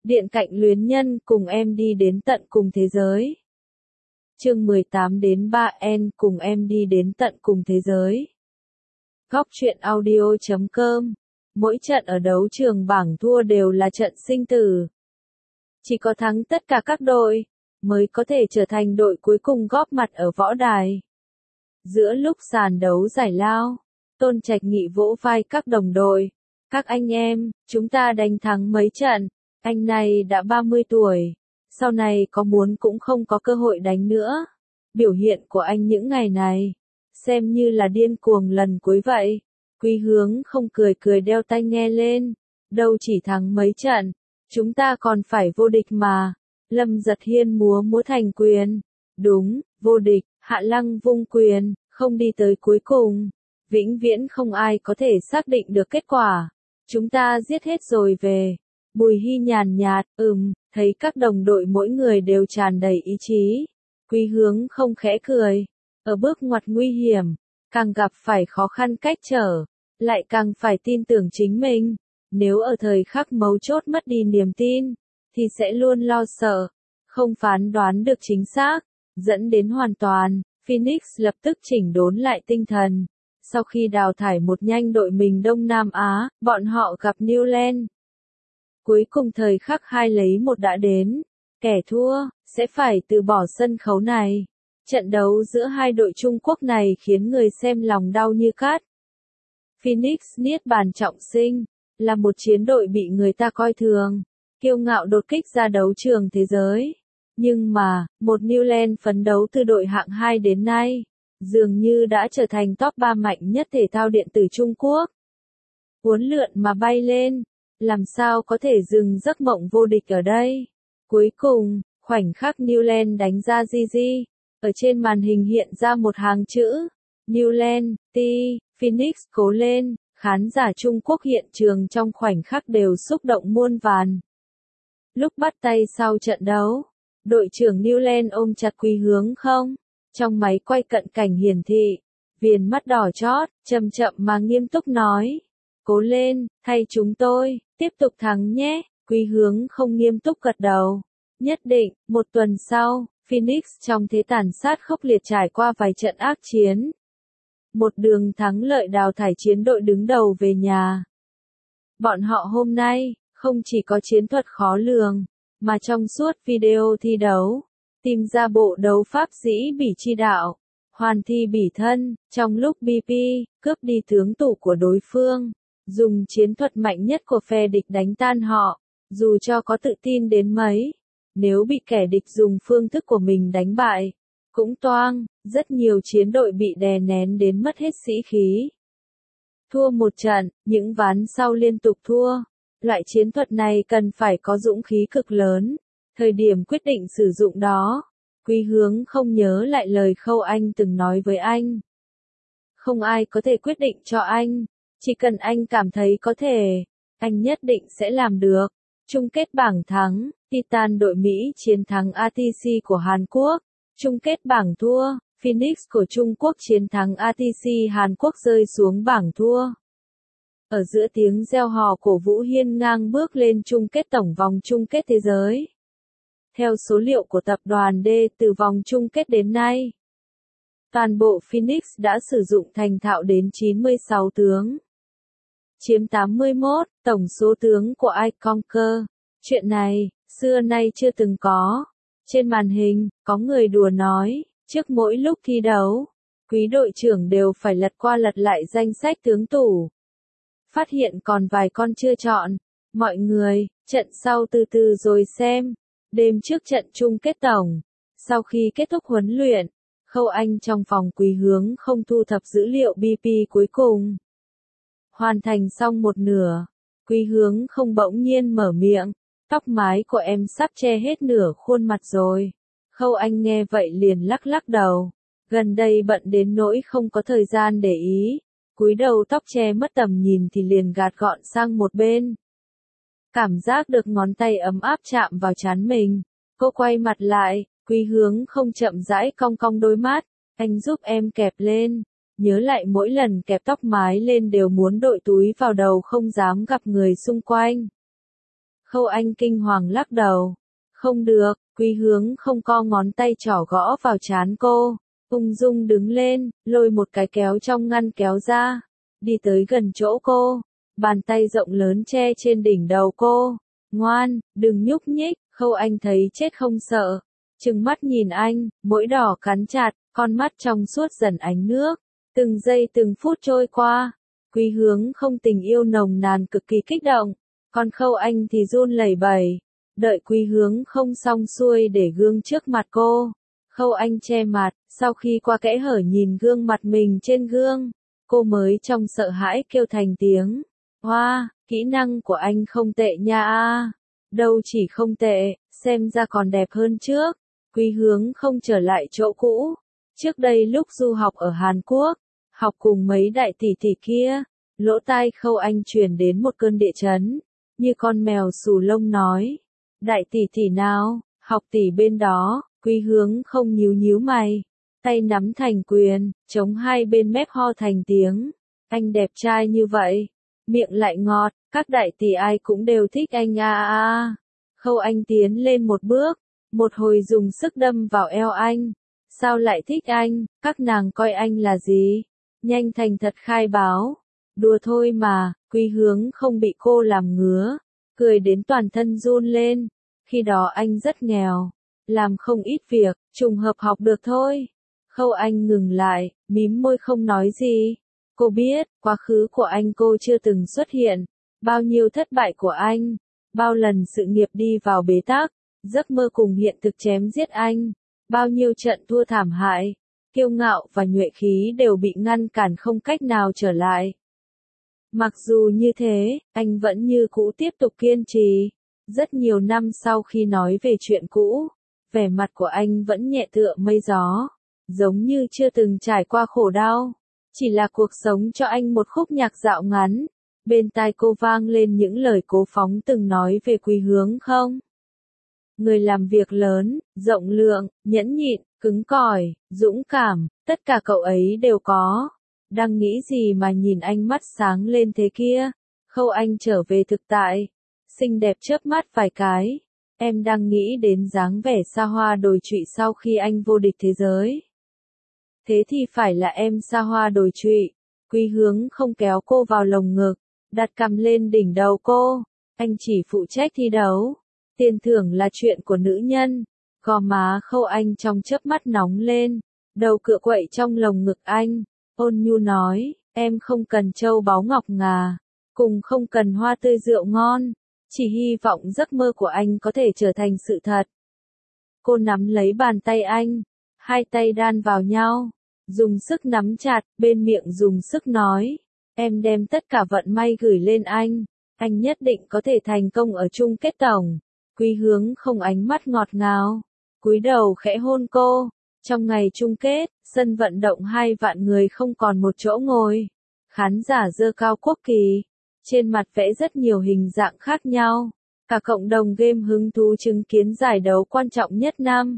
Điện cạnh luyến nhân cùng em đi đến tận cùng thế giới. Chương 18 đến 3N cùng em đi đến tận cùng thế giới. Góc truyện audio.com. Mỗi trận ở đấu trường bảng thua đều là trận sinh tử. Chỉ có thắng tất cả các đội, mới có thể trở thành đội cuối cùng góp mặt ở võ đài. Giữa lúc sàn đấu giải lao, Tôn Trạch Nghị vỗ vai các đồng đội. Các anh em, chúng ta đánh thắng mấy trận, anh này đã 30 tuổi, sau này có muốn cũng không có cơ hội đánh nữa. Biểu hiện của anh những ngày này, xem như là điên cuồng lần cuối vậy. Quý Hướng không cười cười đeo tai nghe lên, đâu chỉ thắng mấy trận, chúng ta còn phải vô địch mà. Lâm Giật Hiên múa thành quyền, đúng, vô địch, Hạ Lăng vung quyền, không đi tới cuối cùng. Vĩnh viễn không ai có thể xác định được kết quả. Chúng ta giết hết rồi về. Bùi Hy nhàn nhạt, thấy các đồng đội mỗi người đều tràn đầy ý chí. Quý Hướng không khẽ cười. Ở bước ngoặt nguy hiểm, càng gặp phải khó khăn cách trở, lại càng phải tin tưởng chính mình. Nếu ở thời khắc mấu chốt mất đi niềm tin, thì sẽ luôn lo sợ, không phán đoán được chính xác, dẫn đến hoàn toàn. Phoenix lập tức chỉnh đốn lại tinh thần. Sau khi đào thải một nhanh đội mình Đông Nam Á, bọn họ gặp New Zealand. Cuối cùng thời khắc 2-1 đã đến. Kẻ thua, sẽ phải từ bỏ sân khấu này. Trận đấu giữa hai đội Trung Quốc này khiến người xem lòng đau như cắt. Phoenix Niết Bàn Trọng Sinh, là một chiến đội bị người ta coi thường, kiêu ngạo đột kích ra đấu trường thế giới. Nhưng mà, một New Zealand phấn đấu từ đội hạng 2 đến nay, dường như đã trở thành top 3 mạnh nhất thể thao điện tử Trung Quốc. Uốn lượn mà bay lên, làm sao có thể dừng giấc mộng vô địch ở đây. Cuối cùng, khoảnh khắc New Zealand đánh ra GG, ở trên màn hình hiện ra một hàng chữ, New Zealand, T, Phoenix cố lên. Khán giả Trung Quốc hiện trường trong khoảnh khắc đều xúc động muôn vàn. Lúc bắt tay sau trận đấu, đội trưởng New Zealand ôm chặt Quý Hướng không. Trong máy quay cận cảnh hiển thị, viền mắt đỏ chót, chậm chậm mà nghiêm túc nói. Cố lên, thay chúng tôi, tiếp tục thắng nhé. Quý Hướng không nghiêm túc gật đầu. Nhất định, một tuần sau, Phoenix trong thế tàn sát khốc liệt trải qua vài trận ác chiến. Một đường thắng lợi đào thải chiến đội đứng đầu về nhà. Bọn họ hôm nay, không chỉ có chiến thuật khó lường, mà trong suốt video thi đấu, tìm ra bộ đấu pháp dĩ bỉ chi đạo, hoàn thi bỉ thân, trong lúc BP, cướp đi tướng tủ của đối phương, dùng chiến thuật mạnh nhất của phe địch đánh tan họ, dù cho có tự tin đến mấy, nếu bị kẻ địch dùng phương thức của mình đánh bại, cũng toang, rất nhiều chiến đội bị đè nén đến mất hết sĩ khí. Thua một trận, những ván sau liên tục thua, loại chiến thuật này cần phải có dũng khí cực lớn. Thời điểm quyết định sử dụng đó, Quý Hướng không nhớ lại lời Khâu Anh từng nói với anh. Không ai có thể quyết định cho anh, chỉ cần anh cảm thấy có thể, anh nhất định sẽ làm được. Chung kết bảng thắng, Titan đội Mỹ chiến thắng ATC của Hàn Quốc. Chung kết bảng thua, Phoenix của Trung Quốc chiến thắng ATC Hàn Quốc rơi xuống bảng thua. Ở giữa tiếng reo hò cổ vũ hiên ngang bước lên chung kết tổng vòng chung kết thế giới. Theo số liệu của tập đoàn D từ vòng chung kết đến nay, toàn bộ Phoenix đã sử dụng thành thạo đến 96 tướng, chiếm 81 tổng số tướng của iConquer. Chuyện này, xưa nay chưa từng có. Trên màn hình, có người đùa nói, trước mỗi lúc thi đấu, quý đội trưởng đều phải lật qua lật lại danh sách tướng tủ. Phát hiện còn vài con chưa chọn. Mọi người, trận sau từ từ rồi xem. Đêm trước trận chung kết tổng, sau khi kết thúc huấn luyện, Khâu Anh trong phòng Quý Hướng không thu thập dữ liệu BP cuối cùng. Hoàn thành xong một nửa, Quý Hướng không bỗng nhiên mở miệng. Tóc mái của em sắp che hết nửa khuôn mặt rồi. Khâu Anh nghe vậy liền lắc lắc đầu. Gần đây bận đến nỗi không có thời gian để ý. Cúi đầu tóc che mất tầm nhìn thì liền gạt gọn sang một bên. Cảm giác được ngón tay ấm áp chạm vào trán mình. Cô quay mặt lại, Quý Hướng không chậm rãi cong cong đôi mắt. Anh giúp em kẹp lên. Nhớ lại mỗi lần kẹp tóc mái lên đều muốn đội túi vào đầu không dám gặp người xung quanh. Khâu Anh kinh hoàng lắc đầu. Không được, Quý Hướng không co ngón tay trỏ gõ vào trán cô. Ung dung đứng lên, lôi một cái kéo trong ngăn kéo ra. Đi tới gần chỗ cô. Bàn tay rộng lớn che trên đỉnh đầu cô. Ngoan, đừng nhúc nhích. Khâu Anh thấy chết không sợ. Trừng mắt nhìn anh, mũi đỏ cắn chặt, con mắt trong suốt dần ánh nước. Từng giây từng phút trôi qua. Quý Hướng không tình yêu nồng nàn cực kỳ kích động. Còn Khâu Anh thì run lẩy bẩy. Đợi Quý Hướng không xong xuôi để gương trước mặt cô. Khâu Anh che mặt, sau khi qua kẽ hở nhìn gương mặt mình trên gương. Cô mới trong sợ hãi kêu thành tiếng. Hoa, kỹ năng của anh không tệ nha a. Đâu chỉ không tệ, xem ra còn đẹp hơn trước. Quý Hướng không trở lại chỗ cũ. Trước đây lúc du học ở Hàn Quốc, học cùng mấy đại tỷ tỷ kia, lỗ tai Khâu Anh truyền đến một cơn địa chấn, như con mèo xù lông nói. Đại tỷ tỷ nào, học tỷ bên đó. Quý Hướng không nhíu nhíu mày, tay nắm thành quyền, chống hai bên mép ho thành tiếng. Anh đẹp trai như vậy, miệng lại ngọt, các đại tỷ ai cũng đều thích anh a a. Khâu Anh tiến lên một bước, một hồi dùng sức đâm vào eo anh. Sao lại thích anh, các nàng coi anh là gì? Nhanh thành thật khai báo. Đùa thôi mà, Quý Hướng không bị cô làm ngứa, cười đến toàn thân run lên. Khi đó anh rất nghèo, làm không ít việc, trùng hợp học được thôi. Khâu Anh ngừng lại, mím môi không nói gì. Cô biết, quá khứ của anh cô chưa từng xuất hiện, bao nhiêu thất bại của anh, bao lần sự nghiệp đi vào bế tắc, giấc mơ cùng hiện thực chém giết anh, bao nhiêu trận thua thảm hại, kiêu ngạo và nhuệ khí đều bị ngăn cản không cách nào trở lại. Mặc dù như thế, anh vẫn như cũ tiếp tục kiên trì. Rất nhiều năm sau khi nói về chuyện cũ, vẻ mặt của anh vẫn nhẹ tựa mây gió, giống như chưa từng trải qua khổ đau. Chỉ là cuộc sống cho anh một khúc nhạc dạo ngắn. Bên tai cô vang lên những lời Cố Phóng từng nói về Quý Hướng không? Người làm việc lớn, rộng lượng, nhẫn nhịn, cứng cỏi, dũng cảm, tất cả cậu ấy đều có. Đang nghĩ gì mà nhìn anh mắt sáng lên thế kia? Khâu Anh trở về thực tại. Xinh đẹp chớp mắt vài cái. Em đang nghĩ đến dáng vẻ xa hoa đồi trụy sau khi anh vô địch thế giới. Thế thì phải là em xa hoa đồi trụy. Quý Hướng không kéo cô vào lồng ngực, đặt cằm lên đỉnh đầu cô. Anh chỉ phụ trách thi đấu. Tiền thưởng là chuyện của nữ nhân. Gò má Khâu Anh trong chớp mắt nóng lên. Đầu cựa quậy trong lồng ngực anh. Ôn nhu nói, em không cần châu báu ngọc ngà. Cùng không cần hoa tươi rượu ngon. Chỉ hy vọng giấc mơ của anh có thể trở thành sự thật. Cô nắm lấy bàn tay anh. Hai tay đan vào nhau. Dùng sức nắm chặt, bên miệng dùng sức nói. Em đem tất cả vận may gửi lên anh. Anh nhất định có thể thành công ở chung kết tổng. Quý Hướng không ánh mắt ngọt ngào. Cúi đầu khẽ hôn cô. Trong ngày chung kết, sân vận động 2 vạn người không còn một chỗ ngồi. Khán giả giơ cao quốc kỳ. Trên mặt vẽ rất nhiều hình dạng khác nhau. Cả cộng đồng game hứng thú chứng kiến giải đấu quan trọng nhất năm.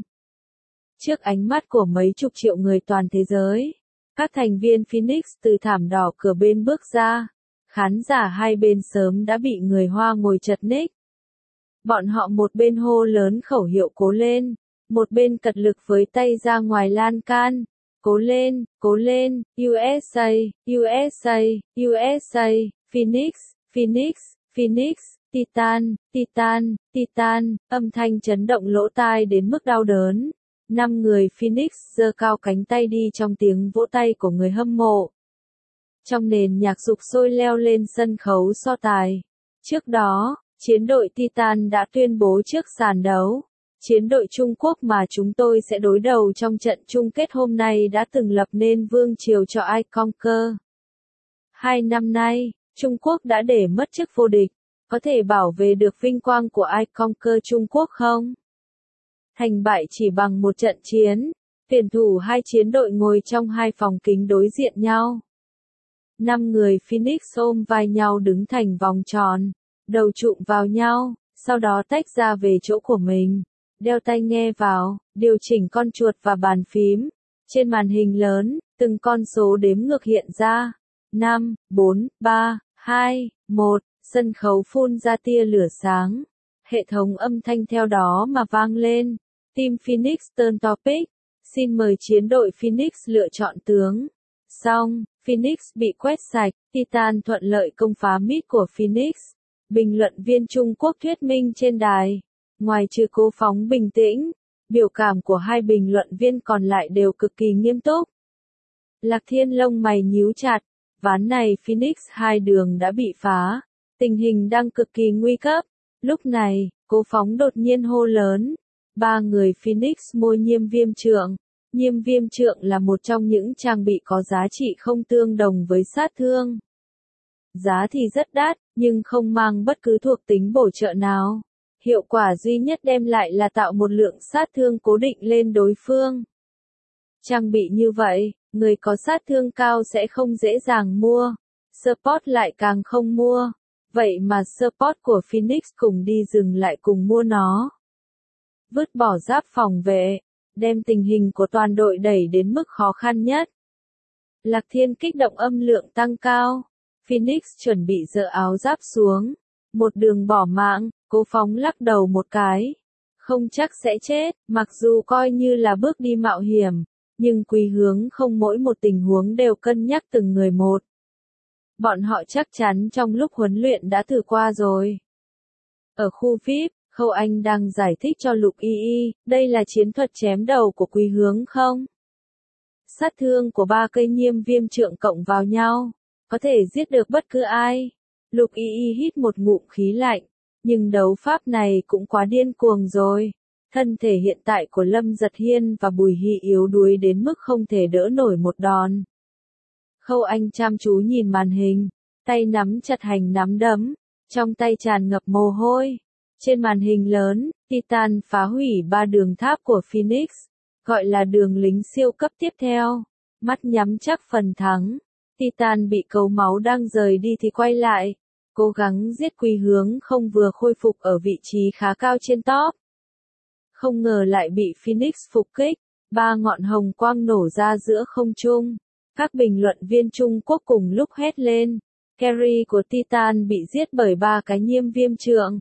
Trước ánh mắt của mấy chục triệu người toàn thế giới, các thành viên Phoenix từ thảm đỏ cửa bên bước ra. Khán giả hai bên sớm đã bị người Hoa ngồi chật ních. Bọn họ một bên hô lớn khẩu hiệu cố lên, một bên cật lực với tay ra ngoài lan can. Cố lên, USA, USA, USA, Phoenix, Phoenix, Phoenix, Titan, Titan, Titan, âm thanh chấn động lỗ tai đến mức đau đớn. 5 người Phoenix giơ cao cánh tay đi trong tiếng vỗ tay của người hâm mộ. Trong nền nhạc sục sôi leo lên sân khấu so tài. Trước đó, chiến đội Titan đã tuyên bố trước sàn đấu. Chiến đội Trung Quốc mà chúng tôi sẽ đối đầu trong trận chung kết hôm nay đã từng lập nên vương triều cho iConquer. 2 năm nay, Trung Quốc đã để mất chức vô địch. Có thể bảo vệ được vinh quang của iConquer Trung Quốc không? Thành bại chỉ bằng một trận chiến. Tuyển thủ hai chiến đội ngồi trong 2 phòng kính đối diện nhau. 5 người Phoenix ôm vai nhau đứng thành vòng tròn, đầu chụm vào nhau, sau đó tách ra về chỗ của mình. Đeo tai nghe vào, điều chỉnh con chuột và bàn phím. Trên màn hình lớn, từng con số đếm ngược hiện ra. 5, 4, 3, 2, 1, sân khấu phun ra tia lửa sáng. Hệ thống âm thanh theo đó mà vang lên. Team Phoenix turn topic. Xin mời chiến đội Phoenix lựa chọn tướng. Xong, Phoenix bị quét sạch, Titan thuận lợi công phá mid của Phoenix. Bình luận viên Trung Quốc thuyết minh trên đài. Ngoài trừ Cố Phóng bình tĩnh, biểu cảm của hai bình luận viên còn lại đều cực kỳ nghiêm túc. Lạc Thiên lông mày nhíu chặt, ván này Phoenix hai đường đã bị phá, tình hình đang cực kỳ nguy cấp. Lúc này, Cố Phóng đột nhiên hô lớn, ba người Phoenix mua nhiêm viêm trượng. Nhiêm viêm trượng là một trong những trang bị có giá trị không tương đồng với sát thương. Giá thì rất đắt, nhưng không mang bất cứ thuộc tính bổ trợ nào. Hiệu quả duy nhất đem lại là tạo một lượng sát thương cố định lên đối phương. Trang bị như vậy, người có sát thương cao sẽ không dễ dàng mua. Support lại càng không mua. Vậy mà support của Phoenix cùng đi rừng lại cùng mua nó. Vứt bỏ giáp phòng vệ, đem tình hình của toàn đội đẩy đến mức khó khăn nhất. Lạc Thiên kích động âm lượng tăng cao. Phoenix chuẩn bị giở áo giáp xuống. Một đường bỏ mạng, Cố Phóng lắc đầu một cái. Không chắc sẽ chết, mặc dù coi như là bước đi mạo hiểm, nhưng Quý Hướng không mỗi một tình huống đều cân nhắc từng người một. Bọn họ chắc chắn trong lúc huấn luyện đã thử qua rồi. Ở khu VIP, Khâu Anh đang giải thích cho Lục Y Y, đây là chiến thuật chém đầu của Quý Hướng không? Sát thương của 3 cây nhiêm viêm trượng cộng vào nhau, có thể giết được bất cứ ai. Lục Y Y hít một ngụm khí lạnh, nhưng đấu pháp này cũng quá điên cuồng rồi. Thân thể hiện tại của Lâm Giật Hiên và Bùi Hy yếu đuối đến mức không thể đỡ nổi một đòn. Khâu Anh chăm chú nhìn màn hình, tay nắm chặt hành nắm đấm, trong tay tràn ngập mồ hôi. Trên màn hình lớn, Titan phá hủy 3 đường tháp của Phoenix, gọi là đường lính siêu cấp tiếp theo. Mắt nhắm chắc phần thắng, Titan bị cấu máu đang rời đi thì quay lại, cố gắng giết Quý Hướng không vừa khôi phục ở vị trí khá cao trên top. Không ngờ lại bị Phoenix phục kích, 3 ngọn hồng quang nổ ra giữa không trung. Các bình luận viên Trung Quốc cùng lúc hét lên, carry của Titan bị giết bởi 3 cái nhiêm viêm trượng.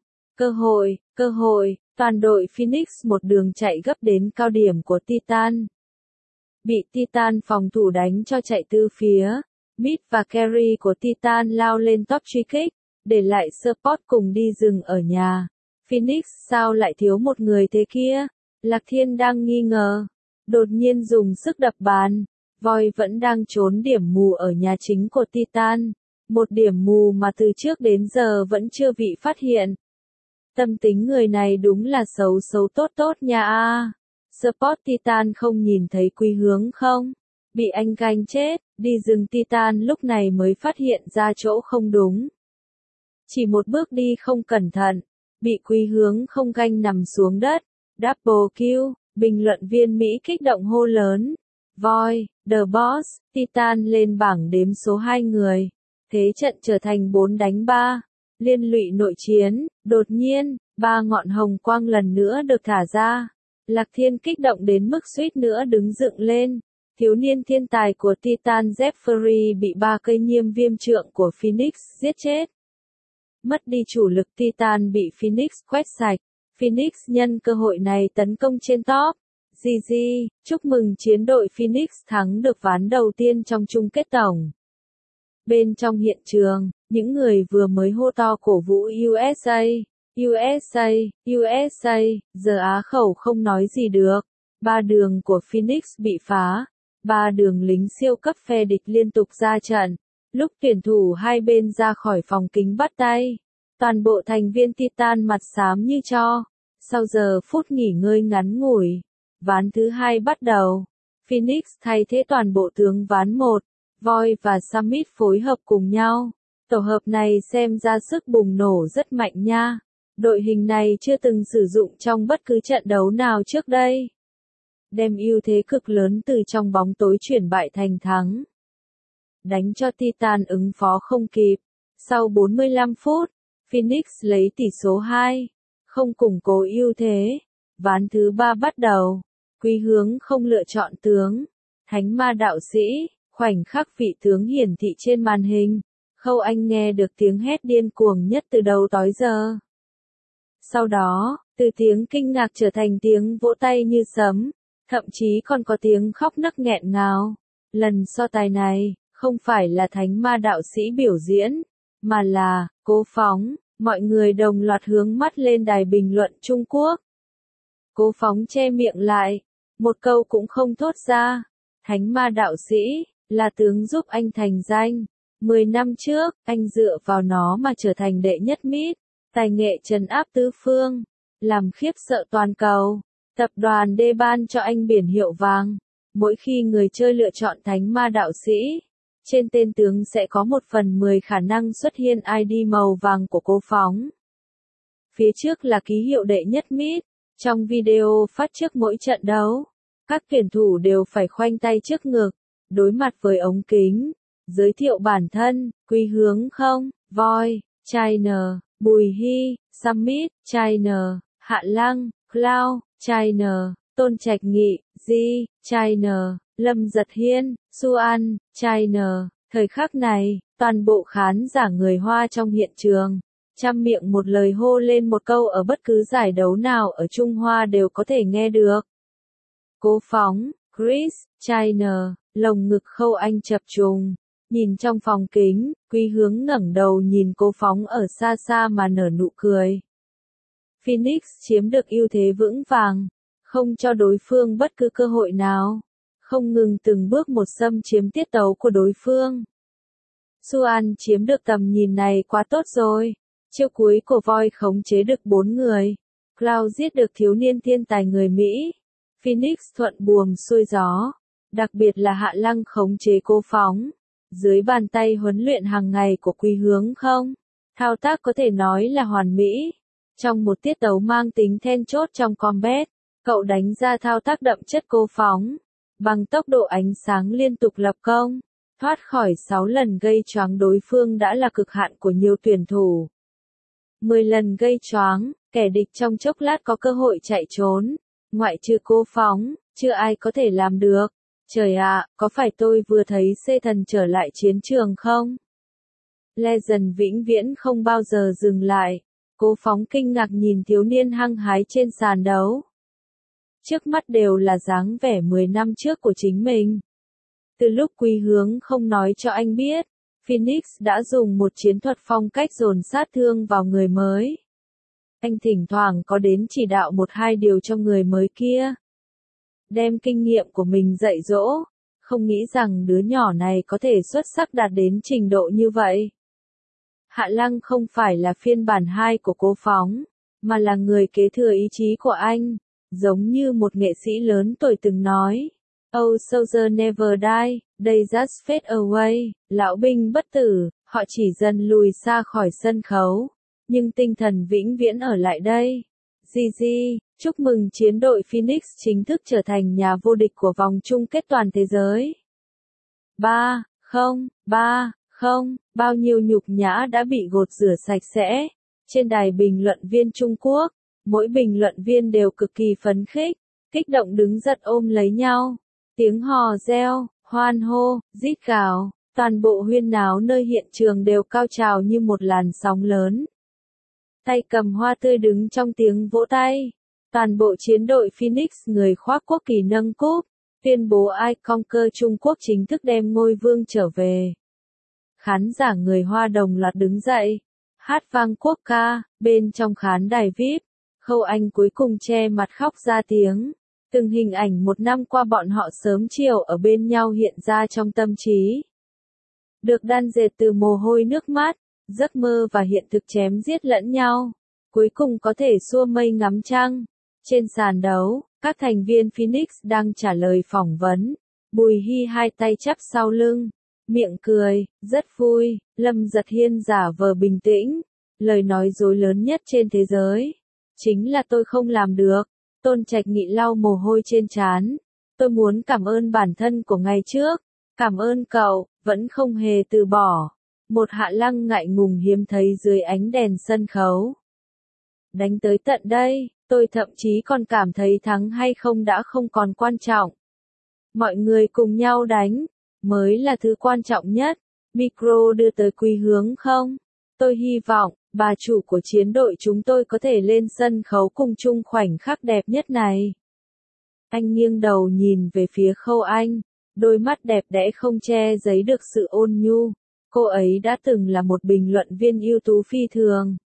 Cơ hội, toàn đội Phoenix một đường chạy gấp đến cao điểm của Titan. Bị Titan phòng thủ đánh cho chạy từ phía, mid và carry của Titan lao lên top truy kích, để lại support cùng đi rừng ở nhà. Phoenix sao lại thiếu một người thế kia? Lạc Thiên đang nghi ngờ. Đột nhiên dùng sức đập bàn. Voi vẫn đang trốn điểm mù ở nhà chính của Titan. Một điểm mù mà từ trước đến giờ vẫn chưa bị phát hiện. Tâm tính người này đúng là xấu tốt nha a. Support Titan không nhìn thấy Quý Hướng không? Bị anh ganh chết, đi rừng Titan lúc này mới phát hiện ra chỗ không đúng. Chỉ một bước đi không cẩn thận, bị Quý Hướng không ganh nằm xuống đất. Double kill, bình luận viên Mỹ kích động hô lớn. Voi, The Boss, Titan lên bảng đếm số 2 người. Thế trận trở thành 4 đánh 3. Liên lụy nội chiến, đột nhiên, 3 ngọn hồng quang lần nữa được thả ra. Lạc Thiên kích động đến mức suýt nữa đứng dựng lên. Thiếu niên thiên tài của Titan Jeffrey bị 3 cây nhiêm viêm trượng của Phoenix giết chết. Mất đi chủ lực Titan bị Phoenix quét sạch. Phoenix nhân cơ hội này tấn công trên top. GG, chúc mừng chiến đội Phoenix thắng được ván đầu tiên trong chung kết tổng. Bên trong hiện trường, những người vừa mới hô to cổ vũ USA, giờ Á khẩu không nói gì được. 3 đường của Phoenix bị phá. 3 đường lính siêu cấp phe địch liên tục ra trận. Lúc tuyển thủ hai bên ra khỏi phòng kính bắt tay, toàn bộ thành viên Titan mặt xám như tro. Sau giờ phút nghỉ ngơi ngắn ngủi, ván thứ 2 bắt đầu. Phoenix thay thế toàn bộ tướng ván 1, Voi và Summit phối hợp cùng nhau. Tổ hợp này xem ra sức bùng nổ rất mạnh nha. Đội hình này chưa từng sử dụng trong bất cứ trận đấu nào trước đây. Đem ưu thế cực lớn từ trong bóng tối chuyển bại thành thắng. Đánh cho Titan ứng phó không kịp. Sau 45 phút, Phoenix lấy tỷ số 2. Không củng cố ưu thế. Ván thứ 3 bắt đầu. Quý Hướng không lựa chọn tướng. Thánh ma đạo sĩ, khoảnh khắc vị tướng hiển thị trên màn hình. Khâu Anh nghe được tiếng hét điên cuồng nhất từ đầu tới giờ. Sau đó, từ tiếng kinh ngạc trở thành tiếng vỗ tay như sấm, thậm chí còn có tiếng khóc nấc nghẹn ngào. Lần so tài này, không phải là thánh ma đạo sĩ biểu diễn, mà là Cố Phóng. Mọi người đồng loạt hướng mắt lên đài bình luận Trung Quốc. Cố Phóng che miệng lại, một câu cũng không thốt ra. Thánh ma đạo sĩ, là tướng giúp anh thành danh. 10 năm trước, anh dựa vào nó mà trở thành đệ nhất mít, tài nghệ trấn áp tứ phương, làm khiếp sợ toàn cầu. Tập đoàn D ban cho anh biển hiệu vàng. Mỗi khi người chơi lựa chọn thánh ma đạo sĩ, trên tên tướng sẽ có 1/10 khả năng xuất hiện ID màu vàng của Cố Phóng. Phía trước là ký hiệu đệ nhất mít. Trong video phát trước mỗi trận đấu, các tuyển thủ đều phải khoanh tay trước ngực, đối mặt với ống kính, giới thiệu bản thân, Quý Hướng không, Voi, China, Bùi Hy, Summit, China, Hạ Lăng, Cloud, China, Tôn Trạch Nghị, Di, China, Lâm Giật Hiên, Xuan, China. Thời khắc này, toàn bộ khán giả người Hoa trong hiện trường, trăm miệng một lời hô lên một câu ở bất cứ giải đấu nào ở Trung Hoa đều có thể nghe được. Cố Phóng, Chris, China, lồng ngực Khâu Anh chập trùng. Nhìn trong phòng kính, Quý Hướng ngẩng đầu nhìn Cố Phóng ở xa xa mà nở nụ cười. Phoenix chiếm được ưu thế vững vàng, không cho đối phương bất cứ cơ hội nào, không ngừng từng bước một xâm chiếm tiết tấu của đối phương. Xuan chiếm được tầm nhìn này quá tốt rồi. Chiêu cuối của Voi khống chế được 4 người. Cloud giết được thiếu niên thiên tài người Mỹ. Phoenix thuận buồm xuôi gió. Đặc biệt là Hạ Lăng khống chế Cố Phóng. Dưới bàn tay huấn luyện hàng ngày của Quý Hướng không. Thao tác có thể nói là hoàn mỹ. Trong một tiết tấu mang tính then chốt trong combat, cậu đánh ra thao tác đậm chất Cố Phóng. Bằng tốc độ ánh sáng liên tục lập công, thoát khỏi 6 lần gây choáng đối phương đã là cực hạn của nhiều tuyển thủ. 10 lần gây choáng, kẻ địch trong chốc lát có cơ hội chạy trốn. Ngoại trừ Cố Phóng, chưa ai có thể làm được. Trời ạ, có phải tôi vừa thấy xê thần trở lại chiến trường không? Legend vĩnh viễn không bao giờ dừng lại. Cố Phóng kinh ngạc nhìn thiếu niên hăng hái trên sàn đấu. Trước mắt đều là dáng vẻ 10 năm trước của chính mình. Từ lúc Quý Hướng không nói cho anh biết, Phoenix đã dùng một chiến thuật phong cách dồn sát thương vào người mới. Anh thỉnh thoảng có đến chỉ đạo 1-2 điều cho người mới kia. Đem kinh nghiệm của mình dạy dỗ, không nghĩ rằng đứa nhỏ này có thể xuất sắc đạt đến trình độ như vậy. Hạ Lăng không phải là phiên bản 2 của Cố Phóng, mà là người kế thừa ý chí của anh, giống như một nghệ sĩ lớn tuổi từng nói. Oh soldier never die, they just fade away, lão binh bất tử, họ chỉ dần lùi xa khỏi sân khấu, nhưng tinh thần vĩnh viễn ở lại đây. GG, chúc mừng chiến đội Phoenix chính thức trở thành nhà vô địch của vòng chung kết toàn thế giới. 3-0, bao nhiêu nhục nhã đã bị gột rửa sạch sẽ. Trên đài bình luận viên Trung Quốc, mỗi bình luận viên đều cực kỳ phấn khích, kích động đứng giật ôm lấy nhau. Tiếng hò reo, hoan hô, rít gào, toàn bộ huyên náo nơi hiện trường đều cao trào như một làn sóng lớn. Tay cầm hoa tươi đứng trong tiếng vỗ tay. Toàn bộ chiến đội Phoenix người khoác quốc kỳ nâng cúp, tuyên bố I Conquer Trung Quốc chính thức đem ngôi vương trở về. Khán giả người Hoa đồng loạt đứng dậy, hát vang quốc ca, bên trong khán đài VIP, Khâu Anh cuối cùng che mặt khóc ra tiếng. Từng hình ảnh một năm qua bọn họ sớm chiều ở bên nhau hiện ra trong tâm trí. Được đan dệt từ mồ hôi nước mắt, giấc mơ và hiện thực chém giết lẫn nhau. Cuối cùng có thể xua mây ngắm trăng. Trên sàn đấu, các thành viên Phoenix đang trả lời phỏng vấn. Bùi Hy hai tay chắp sau lưng, miệng cười, rất vui. Lâm Giật Hiên giả vờ bình tĩnh. Lời nói dối lớn nhất trên thế giới chính là tôi không làm được. Tôn Trạch Nghị lau mồ hôi trên trán. Tôi muốn cảm ơn bản thân của ngày trước. Cảm ơn cậu, vẫn không hề từ bỏ. Một Hạ Lăng ngại ngùng hiếm thấy dưới ánh đèn sân khấu. Đánh tới tận đây, tôi thậm chí còn cảm thấy thắng hay không đã không còn quan trọng. Mọi người cùng nhau đánh, mới là thứ quan trọng nhất. Micro đưa tới Quý Hướng không? Tôi hy vọng, bà chủ của chiến đội chúng tôi có thể lên sân khấu cùng chung khoảnh khắc đẹp nhất này. Anh nghiêng đầu nhìn về phía Khâu Anh, đôi mắt đẹp đẽ không che giấu được sự ôn nhu. Cô ấy đã từng là một bình luận viên ưu tú phi thường.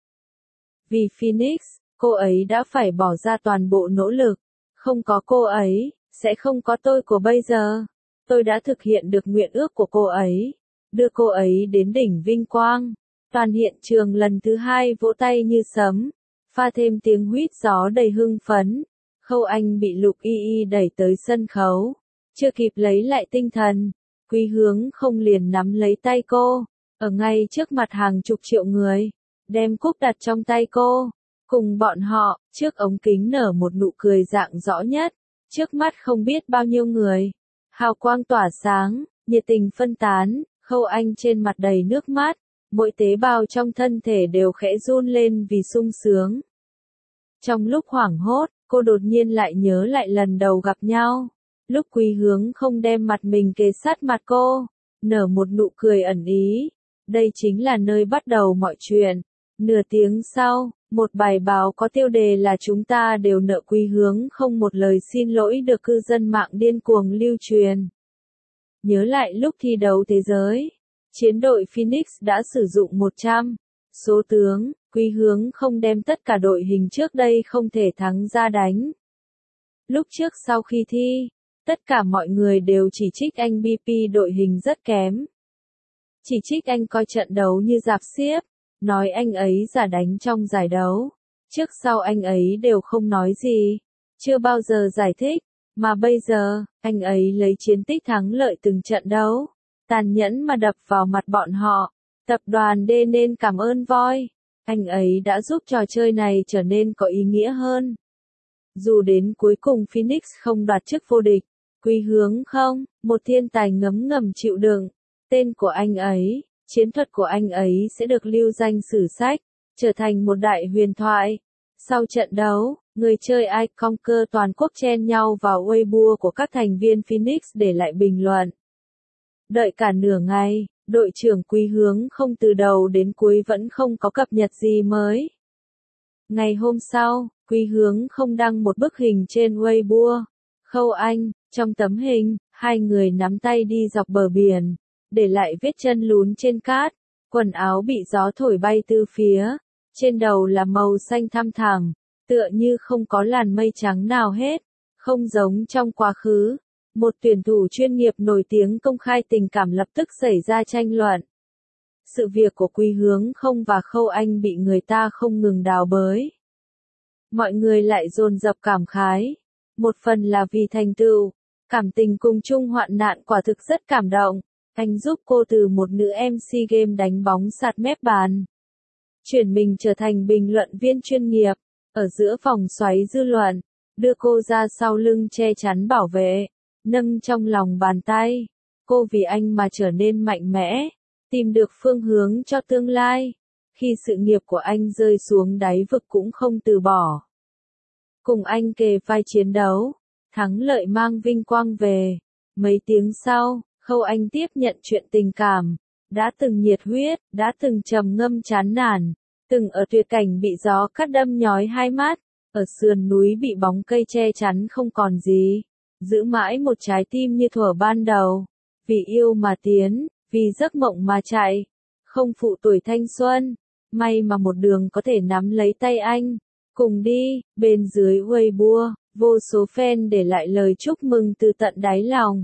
Vì Phoenix, cô ấy đã phải bỏ ra toàn bộ nỗ lực. Không có cô ấy, sẽ không có tôi của bây giờ. Tôi đã thực hiện được nguyện ước của cô ấy, đưa cô ấy đến đỉnh vinh quang. Toàn hiện trường lần thứ hai vỗ tay như sấm, pha thêm tiếng huýt gió đầy hưng phấn. Khâu Anh bị Lục Y Y đẩy tới sân khấu, chưa kịp lấy lại tinh thần, Quý Hướng không liền nắm lấy tay cô, ở ngay trước mặt hàng chục triệu người, đem cúp đặt trong tay cô. Cùng bọn họ, trước ống kính nở một nụ cười rạng rõ nhất, trước mắt không biết bao nhiêu người. Hào quang tỏa sáng, nhiệt tình phân tán, Khâu Anh trên mặt đầy nước mắt, mỗi tế bào trong thân thể đều khẽ run lên vì sung sướng. Trong lúc hoảng hốt, cô đột nhiên lại nhớ lại lần đầu gặp nhau, lúc Quý Hướng không đem mặt mình kề sát mặt cô, nở một nụ cười ẩn ý. Đây chính là nơi bắt đầu mọi chuyện. Nửa tiếng sau, một bài báo có tiêu đề là chúng ta đều nợ Quý Hướng không một lời xin lỗi được cư dân mạng điên cuồng lưu truyền. Nhớ lại lúc thi đấu thế giới, chiến đội Phoenix đã sử dụng 100 số tướng, Quý Hướng không đem tất cả đội hình trước đây không thể thắng ra đánh. Lúc trước sau khi thi, tất cả mọi người đều chỉ trích anh BP đội hình rất kém. Chỉ trích anh coi trận đấu như rạp xiếc, nói anh ấy giả đánh trong giải đấu. Trước sau anh ấy đều không nói gì, chưa bao giờ giải thích, mà bây giờ, anh ấy lấy chiến tích thắng lợi từng trận đấu, tàn nhẫn mà đập vào mặt bọn họ. Tập đoàn D nên cảm ơn Voi, anh ấy đã giúp trò chơi này trở nên có ý nghĩa hơn. Dù đến cuối cùng Phoenix không đoạt chức vô địch, Quý Hướng không, một thiên tài ngấm ngầm chịu đựng. Tên của anh ấy, chiến thuật của anh ấy sẽ được lưu danh sử sách, trở thành một đại huyền thoại. Sau trận đấu, người chơi iConquer toàn quốc chen nhau vào Weibo của các thành viên Phoenix để lại bình luận. Đợi cả nửa ngày, đội trưởng Quý Hướng không từ đầu đến cuối vẫn không có cập nhật gì mới. Ngày hôm sau, Quý Hướng không đăng một bức hình trên Weibo. Khâu Anh, trong tấm hình, hai người nắm tay đi dọc bờ biển, để lại vết chân lún trên cát, quần áo bị gió thổi bay từ phía, trên đầu là màu xanh thăm thẳm, tựa như không có làn mây trắng nào hết, không giống trong quá khứ. Một tuyển thủ chuyên nghiệp nổi tiếng công khai tình cảm lập tức xảy ra tranh luận. Sự việc của Quý Hướng không và Khâu Anh bị người ta không ngừng đào bới. Mọi người lại dồn dập cảm khái. Một phần là vì thành tựu, cảm tình cùng chung hoạn nạn quả thực rất cảm động. Anh giúp cô từ một nữ MC game đánh bóng sạt mép bàn, chuyển mình trở thành bình luận viên chuyên nghiệp, ở giữa vòng xoáy dư luận, đưa cô ra sau lưng che chắn bảo vệ, nâng trong lòng bàn tay. Cô vì anh mà trở nên mạnh mẽ, tìm được phương hướng cho tương lai. Khi sự nghiệp của anh rơi xuống đáy vực cũng không từ bỏ. Cùng anh kề vai chiến đấu, thắng lợi mang vinh quang về. Mấy tiếng sau, Khâu Anh tiếp nhận chuyện tình cảm, đã từng nhiệt huyết, đã từng trầm ngâm chán nản, từng ở tuyệt cảnh bị gió cắt đâm nhói hai mắt, ở sườn núi bị bóng cây che chắn không còn gì, giữ mãi một trái tim như thuở ban đầu, vì yêu mà tiến, vì giấc mộng mà chạy, không phụ tuổi thanh xuân, may mà một đường có thể nắm lấy tay anh, cùng đi. Bên dưới Weibo, vô số fan để lại lời chúc mừng từ tận đáy lòng.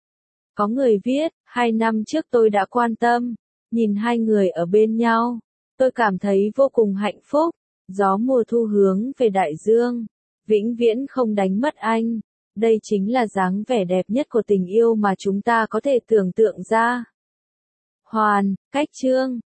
Có người viết, 2 năm trước tôi đã quan tâm, nhìn hai người ở bên nhau, tôi cảm thấy vô cùng hạnh phúc. Gió mùa thu hướng về đại dương, vĩnh viễn không đánh mất anh. Đây chính là dáng vẻ đẹp nhất của tình yêu mà chúng ta có thể tưởng tượng ra. Hoàn, Cách Chương